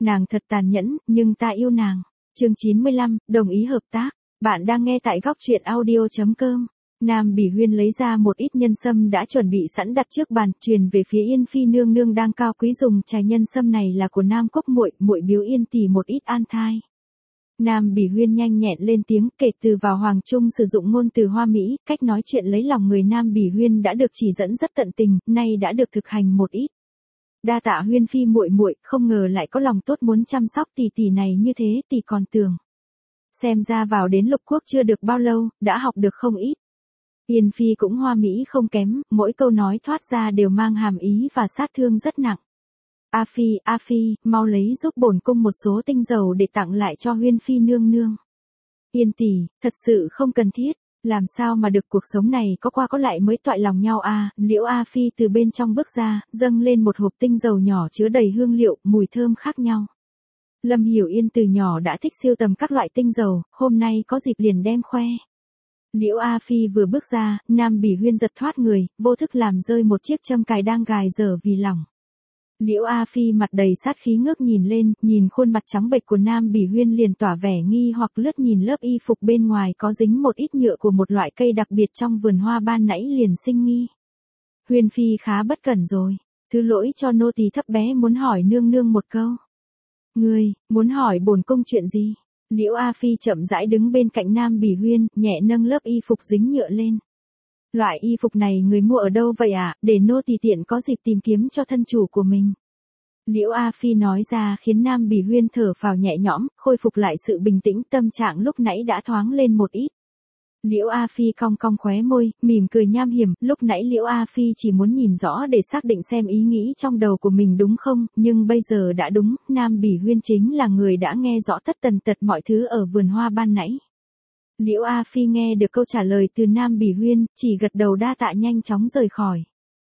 Nàng thật tàn nhẫn, nhưng ta yêu nàng. Chương 95, đồng ý hợp tác. Bạn đang nghe tại góc truyện audio.com. Nam Bỉ Huyên lấy ra một ít nhân sâm đã chuẩn bị sẵn đặt trước bàn, truyền về phía Yên Phi nương nương đang cao quý dùng trà. Nhân sâm này là của Nam Cốc muội, muội biếu Yên tỷ một ít an thai. Nam Bỉ Huyên nhanh nhẹn lên tiếng, kể từ vào hoàng trung sử dụng ngôn từ hoa mỹ, cách nói chuyện lấy lòng người Nam Bỉ Huyên đã được chỉ dẫn rất tận tình, nay đã được thực hành một ít. Đa tạ Huyên Phi muội muội, không ngờ lại có lòng tốt muốn chăm sóc tỷ tỷ này như thế, tỷ còn tưởng. Xem ra vào đến Lục Quốc chưa được bao lâu, đã học được không ít. Yên Phi cũng hoa mỹ không kém, mỗi câu nói thoát ra đều mang hàm ý và sát thương rất nặng. A Phi, mau lấy giúp bổn cung một số tinh dầu để tặng lại cho Huyên Phi nương nương. Yên tỷ, thật sự không cần thiết, làm sao mà được, cuộc sống này có qua có lại mới toại lòng nhau à. Liễu A Phi từ bên trong bước ra, dâng lên một hộp tinh dầu nhỏ chứa đầy hương liệu, mùi thơm khác nhau. Lâm Hiểu Yên từ nhỏ đã thích sưu tầm các loại tinh dầu, hôm nay có dịp liền đem khoe. Liễu A Phi vừa bước ra, Nam Bỉ Huyên giật thoát người, vô thức làm rơi một chiếc châm cài đang gài dở vì lòng. Liễu A Phi mặt đầy sát khí ngước nhìn lên, nhìn khuôn mặt trắng bệch của Nam Bỉ Huyên liền tỏa vẻ nghi hoặc, lướt nhìn lớp y phục bên ngoài có dính một ít nhựa của một loại cây đặc biệt trong vườn hoa ban nãy liền sinh nghi. Huyên Phi khá bất cẩn rồi, thứ lỗi cho nô tỳ thấp bé muốn hỏi nương nương một câu. Ngươi, muốn hỏi bổn cung chuyện gì? Liễu A Phi chậm rãi đứng bên cạnh Nam Bỉ Huyên, nhẹ nâng lớp y phục dính nhựa lên. Loại y phục này người mua ở đâu vậy ạ, để nô tỳ tiện có dịp tìm kiếm cho thân chủ của mình. Liễu A Phi nói ra khiến Nam Bỉ Huyên thở phào nhẹ nhõm, khôi phục lại sự bình tĩnh, tâm trạng lúc nãy đã thoáng lên một ít. Liễu A Phi cong cong khóe môi, mỉm cười nham hiểm, lúc nãy Liễu A Phi chỉ muốn nhìn rõ để xác định xem ý nghĩ trong đầu của mình đúng không, nhưng bây giờ đã đúng, Nam Bỉ Huyên chính là người đã nghe rõ tất tần tật mọi thứ ở vườn hoa ban nãy. Liễu A Phi nghe được câu trả lời từ Nam Bỉ Huyên, chỉ gật đầu đa tạ nhanh chóng rời khỏi.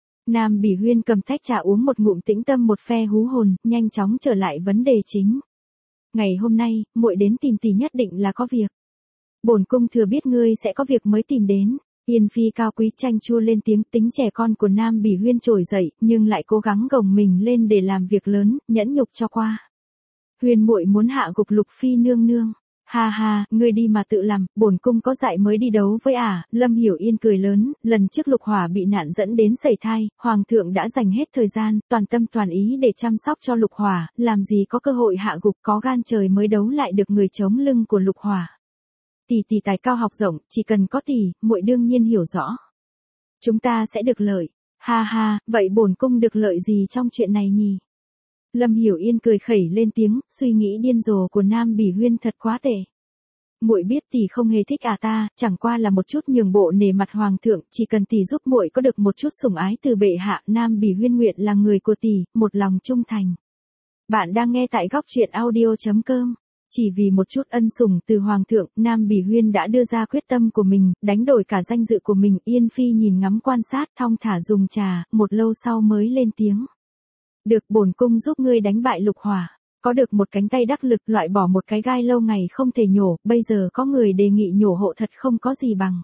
Nam Bỉ Huyên cầm tách trà uống một ngụm tĩnh tâm một phe hú hồn, nhanh chóng trở lại vấn đề chính. Ngày hôm nay, muội đến tìm tỷ nhất định là có việc. Bổn cung thừa biết ngươi sẽ có việc mới tìm đến. Yên Phi cao quý chanh chua lên tiếng, tính trẻ con của Nam Bỉ Huyên trồi dậy, nhưng lại cố gắng gồng mình lên để làm việc lớn, nhẫn nhục cho qua. Huyên muội muốn hạ gục Lục Phi nương nương. Ha ha, ngươi đi mà tự làm, bổn cung có dạy mới đi đấu với ả. Lâm Hiểu Yên cười lớn, lần trước Lục Hỏa bị nạn dẫn đến sẩy thai, hoàng thượng đã dành hết thời gian, toàn tâm toàn ý để chăm sóc cho Lục Hỏa, làm gì có cơ hội hạ gục, có gan trời mới đấu lại được người chống lưng của Lục Hỏa. Tỷ tài cao học rộng, chỉ cần có tỷ, muội đương nhiên hiểu rõ. Chúng ta sẽ được lợi. Ha ha, vậy bổn cung được lợi gì trong chuyện này nhỉ? Lâm Hiểu Yên cười khẩy lên tiếng, suy nghĩ điên rồ của Nam Bỉ Huyên thật quá tệ. Muội biết tỷ không hề thích ta, chẳng qua là một chút nhường bộ nể mặt hoàng thượng, chỉ cần tỷ giúp muội có được một chút sủng ái từ bệ hạ, Nam Bỉ Huyên nguyện là người của tỷ, một lòng trung thành. Bạn đang nghe tại góc truyện audio.com. Chỉ vì một chút ân sủng từ hoàng thượng, Nam Bỉ Huyên đã đưa ra quyết tâm của mình, đánh đổi cả danh dự của mình. Yên Phi nhìn ngắm quan sát, thong thả dùng trà, một lâu sau mới lên tiếng. Được, bổn cung giúp ngươi đánh bại Lục Hỏa. Có được một cánh tay đắc lực, loại bỏ một cái gai lâu ngày không thể nhổ, bây giờ có người đề nghị nhổ hộ thật không có gì bằng.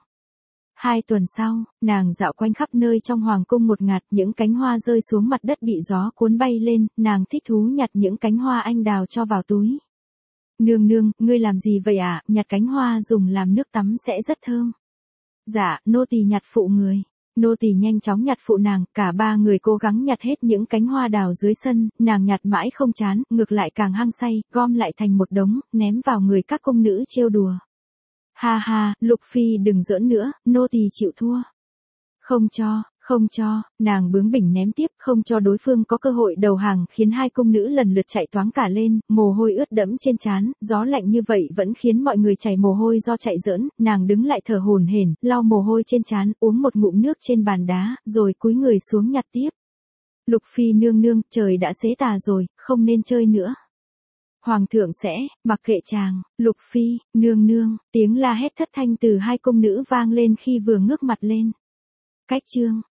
2 tuần sau, nàng dạo quanh khắp nơi trong hoàng cung một ngạt, những cánh hoa rơi xuống mặt đất bị gió cuốn bay lên, nàng thích thú nhặt những cánh hoa anh đào cho vào túi. Nương nương, ngươi làm gì vậy ạ? Nhặt cánh hoa dùng làm nước tắm sẽ rất thơm. Dạ, nô tỳ nhặt phụ người. Nô tỳ nhanh chóng nhặt phụ nàng, cả ba người cố gắng nhặt hết những cánh hoa đào dưới sân, nàng nhặt mãi không chán, ngược lại càng hăng say, gom lại thành một đống, ném vào người các công nữ trêu đùa. Ha ha, Lục Phi đừng giỡn nữa, nô tỳ chịu thua. Không cho, nàng bướng bỉnh ném tiếp, không cho đối phương có cơ hội đầu hàng, khiến hai công nữ lần lượt chạy toáng cả lên, mồ hôi ướt đẫm trên trán, gió lạnh như vậy vẫn khiến mọi người chảy mồ hôi do chạy giỡn, nàng đứng lại thở hổn hển, lau mồ hôi trên trán, uống một ngụm nước trên bàn đá, rồi cúi người xuống nhặt tiếp. Lục Phi nương nương, trời đã xế tà rồi, không nên chơi nữa. Hoàng thượng sẽ, mặc kệ chàng. Lục Phi, nương nương, tiếng la hét thất thanh từ hai công nữ vang lên khi vừa ngước mặt lên. Cách chương